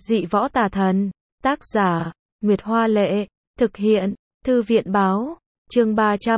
Dị võ tà thần. Tác giả, Nguyệt Hoa Lệ. Thực hiện, Thư viện Báo. Chương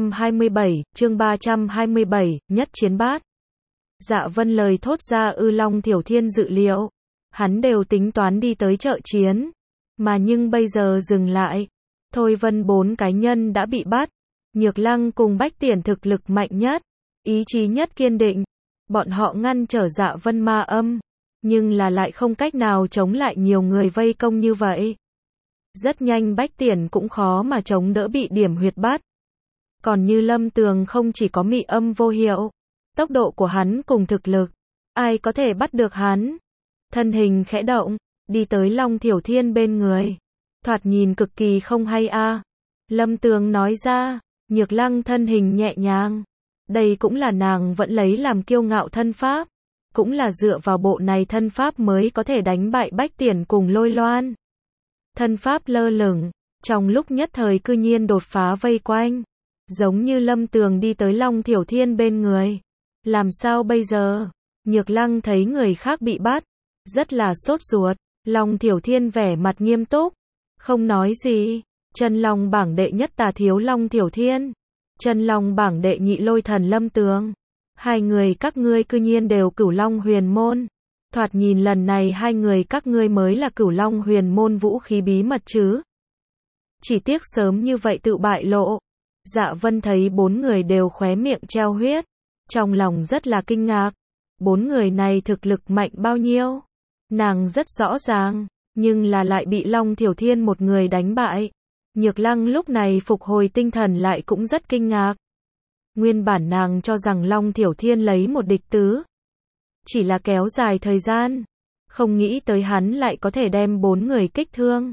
327, Nhất Chiến Bát. Dạ Vân lời thốt ra Long Thiểu Thiên dự liệu. Hắn đều tính toán đi tới chợ chiến. Mà nhưng bây giờ dừng lại. Thôi Vân 4 cái nhân đã bị bắt. Nhược Lăng cùng Bách Tiền thực lực mạnh nhất. Ý chí nhất kiên định. Bọn họ ngăn trở Dạ Vân ma âm. Nhưng là lại không cách nào chống lại nhiều người vây công như vậy. Rất nhanh Bách Tiền cũng khó mà chống đỡ bị điểm huyệt bắt. Còn như Lâm Tường không chỉ có mị âm vô hiệu. Tốc độ của hắn cùng thực lực. Ai có thể bắt được hắn. Thân hình khẽ động. Đi tới Long Thiểu Thiên bên người. Thoạt nhìn cực kỳ không hay a. Lâm Tường nói ra. Nhược Lăng thân hình nhẹ nhàng. Đây cũng là nàng vẫn lấy làm kiêu ngạo thân pháp. Cũng là dựa vào bộ này thân pháp mới có thể đánh bại Bách Tiền cùng Lôi Loan. Thân pháp lơ lửng. Trong lúc nhất thời cư nhiên đột phá vây quanh. Giống như Lâm Tường đi tới Long Thiểu Thiên bên người. Làm sao bây giờ? Nhược Lăng thấy người khác bị bắt. Rất là sốt ruột. Long Thiểu Thiên vẻ mặt nghiêm túc. Không nói gì. Chân Long bảng đệ nhất Tà Thiếu Long Thiểu Thiên. Chân Long bảng đệ nhị Lôi Thần Lâm Tường. Hai người các ngươi cư nhiên đều Cửu Long Huyền Môn. Thoạt nhìn lần này hai người các ngươi mới là Cửu Long Huyền Môn vũ khí bí mật chứ. Chỉ tiếc sớm như vậy tự bại lộ. Dạ Vân thấy 4 người đều khóe miệng treo huyết. Trong lòng rất là kinh ngạc. 4 người này thực lực mạnh bao nhiêu? Nàng rất rõ ràng. Nhưng là lại bị Long Thiểu Thiên một người đánh bại. Nhược Lăng lúc này phục hồi tinh thần lại cũng rất kinh ngạc. Nguyên bản nàng cho rằng Long Thiểu Thiên lấy một địch tứ. Chỉ là kéo dài thời gian. Không nghĩ tới hắn lại có thể đem 4 người kích thương.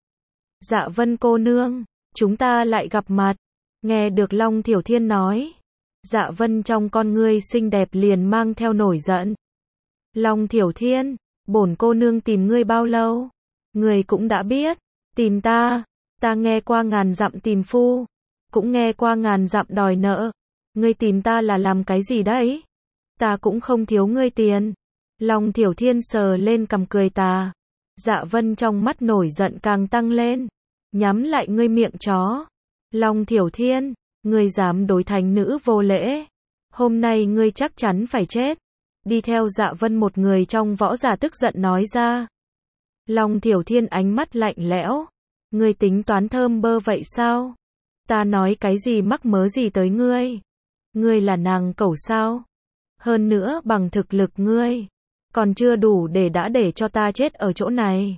Dạ Vân cô nương, chúng ta lại gặp mặt. Nghe được Long Thiểu Thiên nói. Dạ Vân trong con ngươi xinh đẹp liền mang theo nổi giận. Long Thiểu Thiên, bổn cô nương tìm ngươi bao lâu? Ngươi cũng đã biết. Tìm ta. Ta nghe qua ngàn dặm tìm phu. Cũng nghe qua ngàn dặm đòi nợ. Ngươi tìm ta là làm cái gì đấy? Ta cũng không thiếu ngươi tiền. Long Thiểu Thiên sờ lên cằm cười tà. Dạ Vân trong mắt nổi giận càng tăng lên. Nhắm lại ngươi miệng chó. Long Thiểu Thiên, ngươi dám đối thánh nữ vô lễ. Hôm nay ngươi chắc chắn phải chết. Đi theo Dạ Vân một người trong võ giả tức giận nói ra. Long Thiểu Thiên ánh mắt lạnh lẽo. Ngươi tính toán thơm bơ vậy sao? Ta nói cái gì mắc mớ gì tới ngươi? Ngươi là nàng cẩu sao? Hơn nữa bằng thực lực ngươi. Còn chưa đủ để cho ta chết ở chỗ này.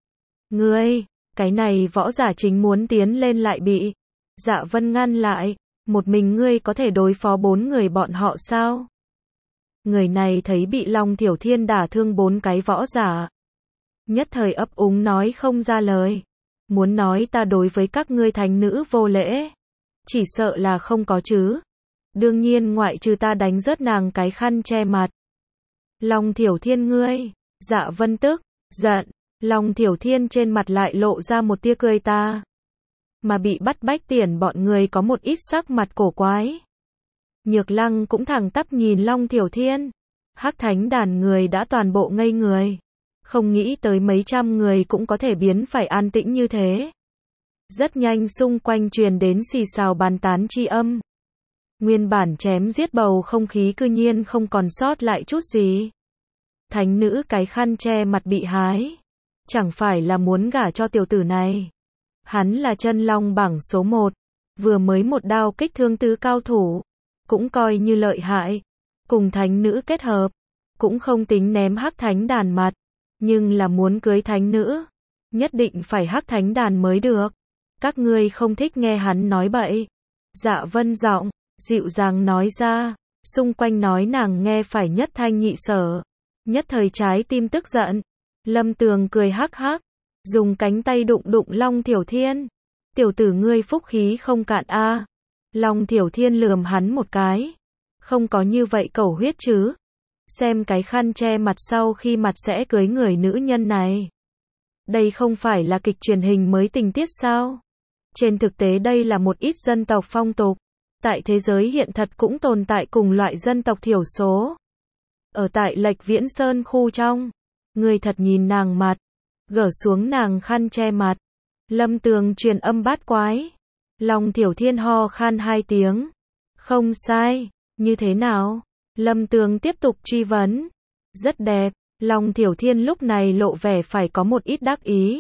Ngươi, cái này võ giả chính muốn tiến lên lại bị. Dạ Vân ngăn lại. Một mình ngươi có thể đối phó 4 người bọn họ sao? Người này thấy bị Long Thiểu Thiên đả thương 4 cái võ giả. Nhất thời ấp úng nói không ra lời. Muốn nói ta đối với các ngươi thánh nữ vô lễ. Chỉ sợ là không có chứ. Đương nhiên ngoại trừ ta đánh rớt nàng cái khăn che mặt. Long Thiểu Thiên ngươi. Dạ Vân tức, giận. Long Thiểu Thiên trên mặt lại lộ ra một tia cười ta. Mà bị bắt Bách Tiền bọn người có một ít sắc mặt cổ quái. Nhược Lăng cũng thẳng tắp nhìn Long Thiểu Thiên. Hắc Thánh đàn người đã toàn bộ ngây người. Không nghĩ tới mấy trăm người cũng có thể biến phải an tĩnh như thế. Rất nhanh xung quanh truyền đến xì xào bàn tán chi âm. Nguyên bản chém giết bầu không khí cư nhiên không còn sót lại chút gì. Thánh nữ cái khăn che mặt bị hái. Chẳng phải là muốn gả cho tiểu tử này. Hắn là chân long bảng số 1. Vừa mới một đao kích thương tứ cao thủ. Cũng coi như lợi hại. Cùng thánh nữ kết hợp. Cũng không tính ném Hắc Thánh đàn mặt. Nhưng là muốn cưới thánh nữ. Nhất định phải Hắc Thánh đàn mới được. Các ngươi không thích nghe hắn nói bậy. Dạ Vân giọng dịu dàng nói ra. Xung quanh nói nàng nghe phải nhất thanh nhị sở. Nhất thời trái tim tức giận. Lâm Tường cười hắc hắc. Dùng cánh tay đụng đụng Long Thiểu Thiên. Tiểu tử ngươi phúc khí không cạn a. Long Thiểu Thiên lườm hắn một cái. Không có như vậy cẩu huyết chứ. Xem cái khăn che mặt sau khi mặt sẽ cưới người nữ nhân này. Đây không phải là kịch truyền hình mới tình tiết sao? Trên thực tế đây là một ít dân tộc phong tục. Tại thế giới hiện thật cũng tồn tại cùng loại dân tộc thiểu số. Ở tại Lệch Viễn Sơn khu trong. Ngươi thật nhìn nàng mặt. gỡ xuống nàng khăn che mặt. Lâm Tường truyền âm bát quái. Long Thiểu Thiên ho khan 2 tiếng. Không sai, như thế nào? Lâm Tường tiếp tục truy vấn. Rất đẹp. Long Thiểu Thiên lúc này lộ vẻ phải có một ít đắc ý.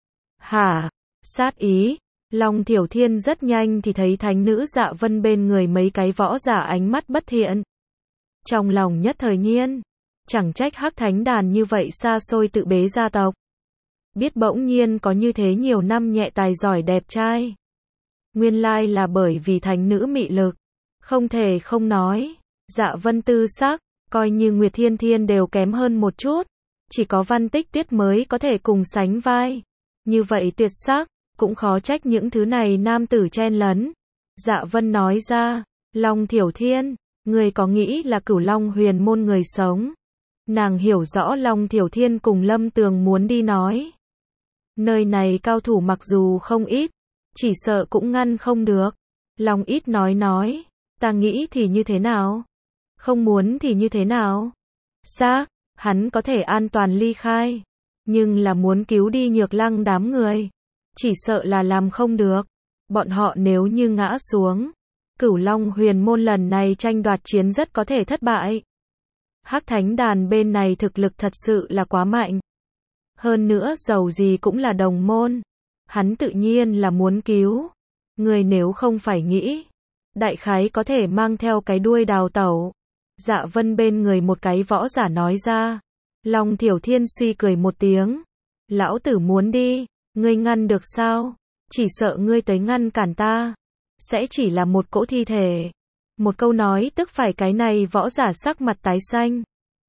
Hả? Sát ý. Long Thiểu Thiên rất nhanh thì thấy thánh nữ Dạ Vân bên người mấy cái võ giả ánh mắt bất thiện. Trong lòng nhất thời nhiên, chẳng trách Hắc Thánh Đàn như vậy xa xôi tự bế gia tộc. Biết bỗng nhiên có như thế nhiều năm nhẹ tài giỏi đẹp trai. Nguyên lai là bởi vì thánh nữ mị lực. Không thể không nói, Dạ Vân tư sắc, coi như Nguyệt Thiên Thiên đều kém hơn một chút. Chỉ có Văn Tích Tuyết mới có thể cùng sánh vai. Như vậy tuyệt sắc, cũng khó trách những thứ này nam tử chen lấn. Dạ Vân nói ra, Long Thiểu Thiên, người có nghĩ là Cửu Long Huyền môn người sống? Nàng hiểu rõ Long Thiểu Thiên cùng Lâm Tường muốn đi nói. Nơi này cao thủ mặc dù không ít, chỉ sợ cũng ngăn không được. Long ít nói, ta nghĩ thì như thế nào? Không muốn thì như thế nào? Xác, hắn có thể an toàn ly khai, nhưng là muốn cứu đi Nhược Lăng đám người, chỉ sợ là làm không được. Bọn họ nếu như ngã xuống, Cửu Long Huyền môn lần này tranh đoạt chiến rất có thể thất bại. Hắc Thánh Đàn bên này thực lực thật sự là quá mạnh. Hơn nữa dầu gì cũng là đồng môn. Hắn tự nhiên là muốn cứu. Người nếu không phải nghĩ, đại khái có thể mang theo cái đuôi đào tẩu. Dạ Vân bên người một cái võ giả nói ra. Long Thiểu Thiên suy cười một tiếng. Lão tử muốn đi, ngươi ngăn được sao? Chỉ sợ ngươi tới ngăn cản ta, sẽ chỉ là một cỗ thi thể. Một câu nói tức phải cái này võ giả sắc mặt tái xanh.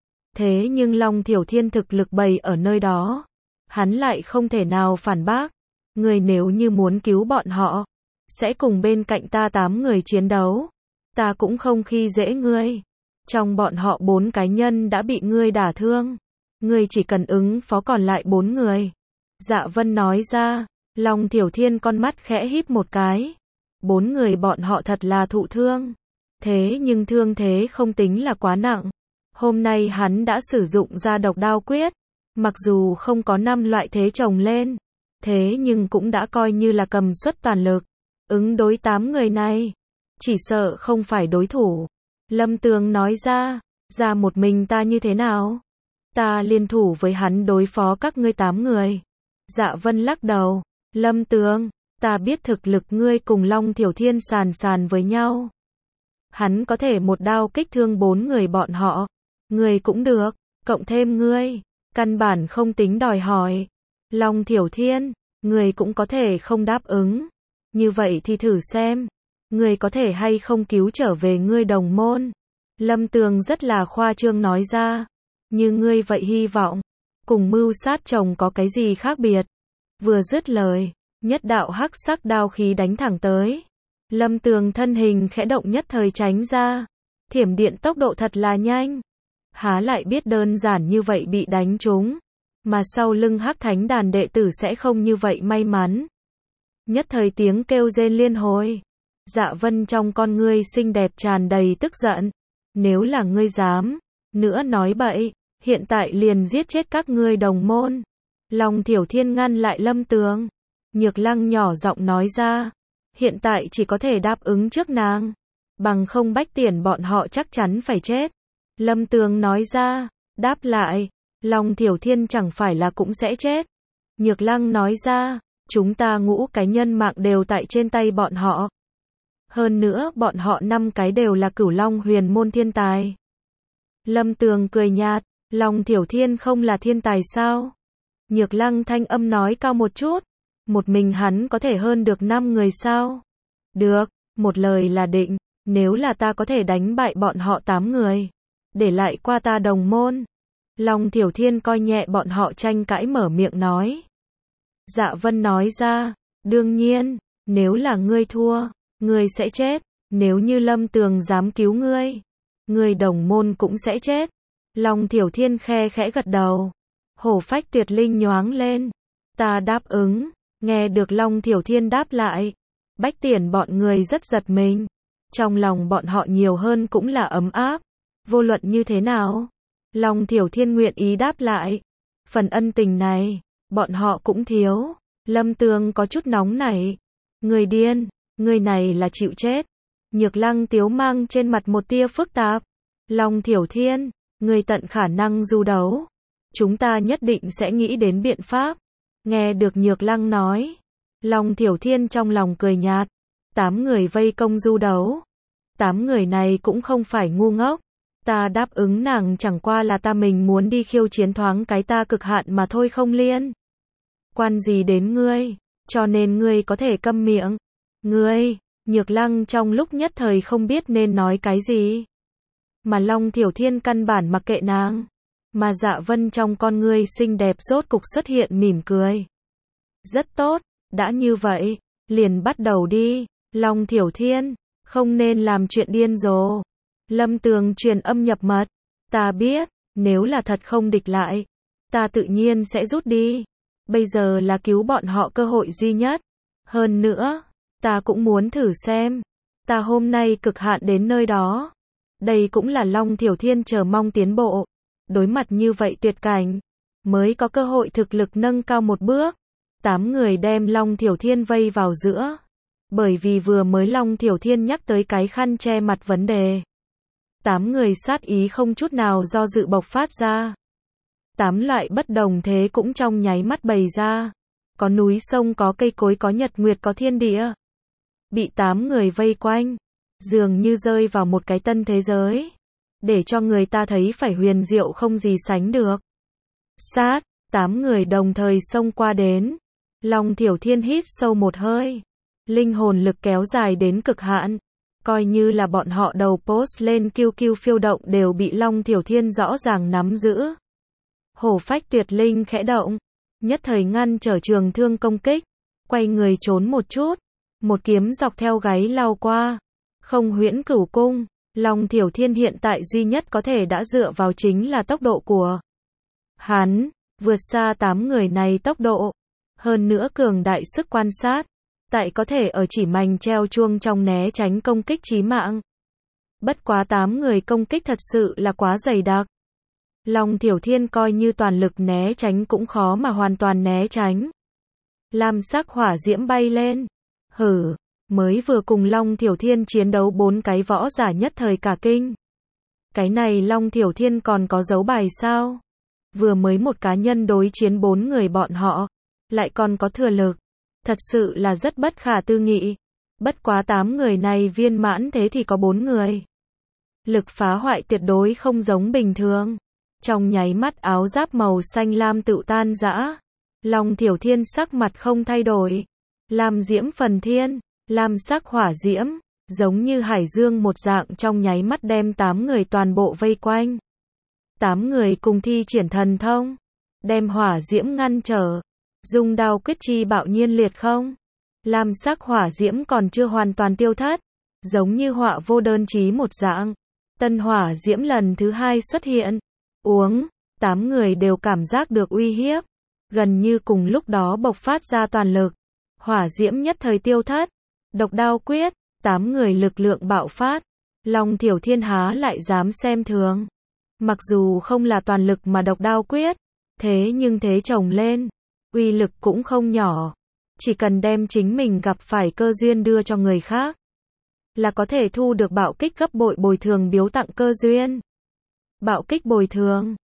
Thế nhưng Long Thiểu Thiên thực lực bày ở nơi đó, hắn lại không thể nào phản bác. Người nếu như muốn cứu bọn họ, sẽ cùng bên cạnh ta 8 người chiến đấu. Ta cũng không khi dễ ngươi. Trong bọn họ 4 cá nhân đã bị ngươi đả thương. Ngươi chỉ cần ứng phó còn lại 4 người. Dạ Vân nói ra. Long Thiểu Thiên con mắt khẽ híp một cái. 4 người bọn họ thật là thụ thương. Thế nhưng thương thế không tính là quá nặng. Hôm nay hắn đã sử dụng ra độc đao quyết. Mặc dù không có 5 loại thế chồng lên, thế nhưng cũng đã coi như là cầm suất toàn lực. Ứng đối 8 người này, chỉ sợ không phải đối thủ. Lâm Tường nói ra một mình ta như thế nào? Ta liên thủ với hắn đối phó các ngươi 8 người. Dạ Vân lắc đầu. Lâm Tường, ta biết thực lực ngươi cùng Long Thiểu Thiên sàn với nhau. Hắn có thể một đao kích thương 4 người bọn họ. Ngươi cũng được, cộng thêm ngươi, căn bản không tính đòi hỏi. Long Thiểu Thiên, ngươi cũng có thể không đáp ứng. Như vậy thì thử xem, ngươi có thể hay không cứu trở về ngươi đồng môn. Lâm Tường rất là khoa trương nói ra. Như ngươi vậy hy vọng, cùng mưu sát chồng có cái gì khác biệt. Vừa dứt lời, nhất đạo hắc sắc đao khí đánh thẳng tới. Lâm Tường thân hình khẽ động nhất thời tránh ra. Thiểm điện tốc độ thật là nhanh. Há lại biết đơn giản như vậy bị đánh trúng. Mà sau lưng Hắc Thánh Đàn đệ tử sẽ không như vậy may mắn. Nhất thời tiếng kêu rên liên hồi. Dạ Vân trong con ngươi xinh đẹp tràn đầy tức giận. Nếu là ngươi dám nữa nói bậy, hiện tại liền giết chết các ngươi đồng môn. Long Thiểu Thiên ngăn lại Lâm Tường. Nhược Lăng nhỏ giọng nói ra. Hiện tại chỉ có thể đáp ứng trước nàng. Bằng không Bách Tiền bọn họ chắc chắn phải chết. Lâm Tường nói ra. Đáp lại. Long Thiểu Thiên chẳng phải là cũng sẽ chết. Nhược Lăng nói ra. Chúng ta ngũ cái nhân mạng đều tại trên tay bọn họ. Hơn nữa bọn họ 5 cái đều là Cửu Long Huyền môn thiên tài. Lâm Tường cười nhạt. Long Thiểu Thiên không là thiên tài sao? Nhược Lăng thanh âm nói cao một chút. Một mình hắn có thể hơn được 5 người sao? Được, một lời là định. Nếu là ta có thể đánh bại bọn họ 8 người, để lại qua ta đồng môn. Long Thiểu Thiên coi nhẹ bọn họ tranh cãi mở miệng nói. Dạ Vân nói ra. Đương nhiên, nếu là ngươi thua, ngươi sẽ chết. Nếu như Lâm Tường dám cứu ngươi, ngươi đồng môn cũng sẽ chết. Long Thiểu Thiên khẽ gật đầu. Hổ phách tuyệt linh nhoáng lên. Ta đáp ứng. Nghe được Long Thiểu Thiên đáp lại, Bách Tiền bọn người rất giật mình. Trong lòng bọn họ nhiều hơn cũng là ấm áp. Vô luận như thế nào, Long Thiểu Thiên nguyện ý đáp lại. Phần ân tình này, bọn họ cũng thiếu. Lâm Tường có chút nóng nảy. Người điên, người này là chịu chết. Nhược Lăng Tiếu mang trên mặt một tia phức tạp. Long Thiểu Thiên, người tận khả năng du đấu. Chúng ta nhất định sẽ nghĩ đến biện pháp. Nghe được Nhược Lăng nói. Long Thiểu Thiên trong lòng cười nhạt. 8 người vây công du đấu. 8 người này cũng không phải ngu ngốc. Ta đáp ứng nàng chẳng qua là ta mình muốn đi khiêu chiến thoáng cái ta cực hạn mà thôi không liên. Quan gì đến ngươi, cho nên ngươi có thể câm miệng. Ngươi, Nhược Lăng trong lúc nhất thời không biết nên nói cái gì. Mà Long Thiểu Thiên căn bản mặc kệ nàng. Mà Dạ Vân trong con ngươi xinh đẹp rốt cục xuất hiện mỉm cười. Rất tốt, đã như vậy, liền bắt đầu đi. Long Thiểu Thiên, không nên làm chuyện điên rồ. Lâm Tường truyền âm nhập mật. Ta biết, nếu là thật không địch lại, ta tự nhiên sẽ rút đi. Bây giờ là cứu bọn họ cơ hội duy nhất. Hơn nữa, ta cũng muốn thử xem. Ta hôm nay cực hạn đến nơi đó. Đây cũng là Long Thiểu Thiên chờ mong tiến bộ. Đối mặt như vậy tuyệt cảnh, mới có cơ hội thực lực nâng cao một bước. 8 người đem Long Thiểu Thiên vây vào giữa. Bởi vì vừa mới Long Thiểu Thiên nhắc tới cái khăn che mặt vấn đề. 8 người sát ý không chút nào do dự bộc phát ra. 8 loại bất đồng thế cũng trong nháy mắt bày ra. Có núi sông, có cây cối, có nhật nguyệt, có thiên địa. Bị 8 người vây quanh, dường như rơi vào một cái tân thế giới. Để cho người ta thấy phải huyền diệu không gì sánh được. Sát, 8 người đồng thời xông qua đến. Long Thiểu Thiên hít sâu một hơi. Linh hồn lực kéo dài đến cực hạn. Coi như là bọn họ đầu post lên QQ phiêu động đều bị Long Thiểu Thiên rõ ràng nắm giữ. Hổ phách tuyệt linh khẽ động. Nhất thời ngăn trở trường thương công kích. Quay người trốn một chút. Một kiếm dọc theo gáy lao qua. Không huyễn cửu cung. Long Thiểu Thiên hiện tại duy nhất có thể đã dựa vào chính là tốc độ của hắn. Vượt xa 8 người này tốc độ. Hơn nữa cường đại sức quan sát. Tại có thể ở chỉ mảnh treo chuông trong né tránh công kích chí mạng. Bất quá 8 người công kích thật sự là quá dày đặc. Long Thiểu Thiên coi như toàn lực né tránh cũng khó mà hoàn toàn né tránh. Lam sắc hỏa diễm bay lên. Hử, mới vừa cùng Long Thiểu Thiên chiến đấu 4 cái võ giả nhất thời cả kinh. Cái này Long Thiểu Thiên còn có dấu bài sao? Vừa mới một cá nhân đối chiến 4 người bọn họ, lại còn có thừa lực. Thật sự là rất bất khả tư nghị. Bất quá 8 người này viên mãn thế thì có 4 người. Lực phá hoại tuyệt đối không giống bình thường. Trong nháy mắt áo giáp màu xanh lam tự tan rã. Long Thiểu Thiên sắc mặt không thay đổi. Lam diễm phần thiên, lam sắc hỏa diễm, giống như hải dương một dạng trong nháy mắt đem 8 người toàn bộ vây quanh. 8 người cùng thi triển thần thông, đem hỏa diễm ngăn trở. Dùng đao quyết chi bạo nhiên liệt không. Lam sắc hỏa diễm còn chưa hoàn toàn tiêu thất. Giống như họa vô đơn chí một dạng. Tân hỏa diễm lần thứ 2 xuất hiện. Uống, 8 người đều cảm giác được uy hiếp. Gần như cùng lúc đó bộc phát ra toàn lực. Hỏa diễm nhất thời tiêu thất. Độc đao quyết, 8 người lực lượng bạo phát. Long Thiểu Thiên há lại dám xem thường. Mặc dù không là toàn lực mà độc đao quyết. Thế nhưng thế chồng lên. Uy lực cũng không nhỏ. Chỉ cần đem chính mình gặp phải cơ duyên đưa cho người khác. Là có thể thu được bạo kích gấp bội bồi thường biếu tặng cơ duyên. Bạo kích bồi thường.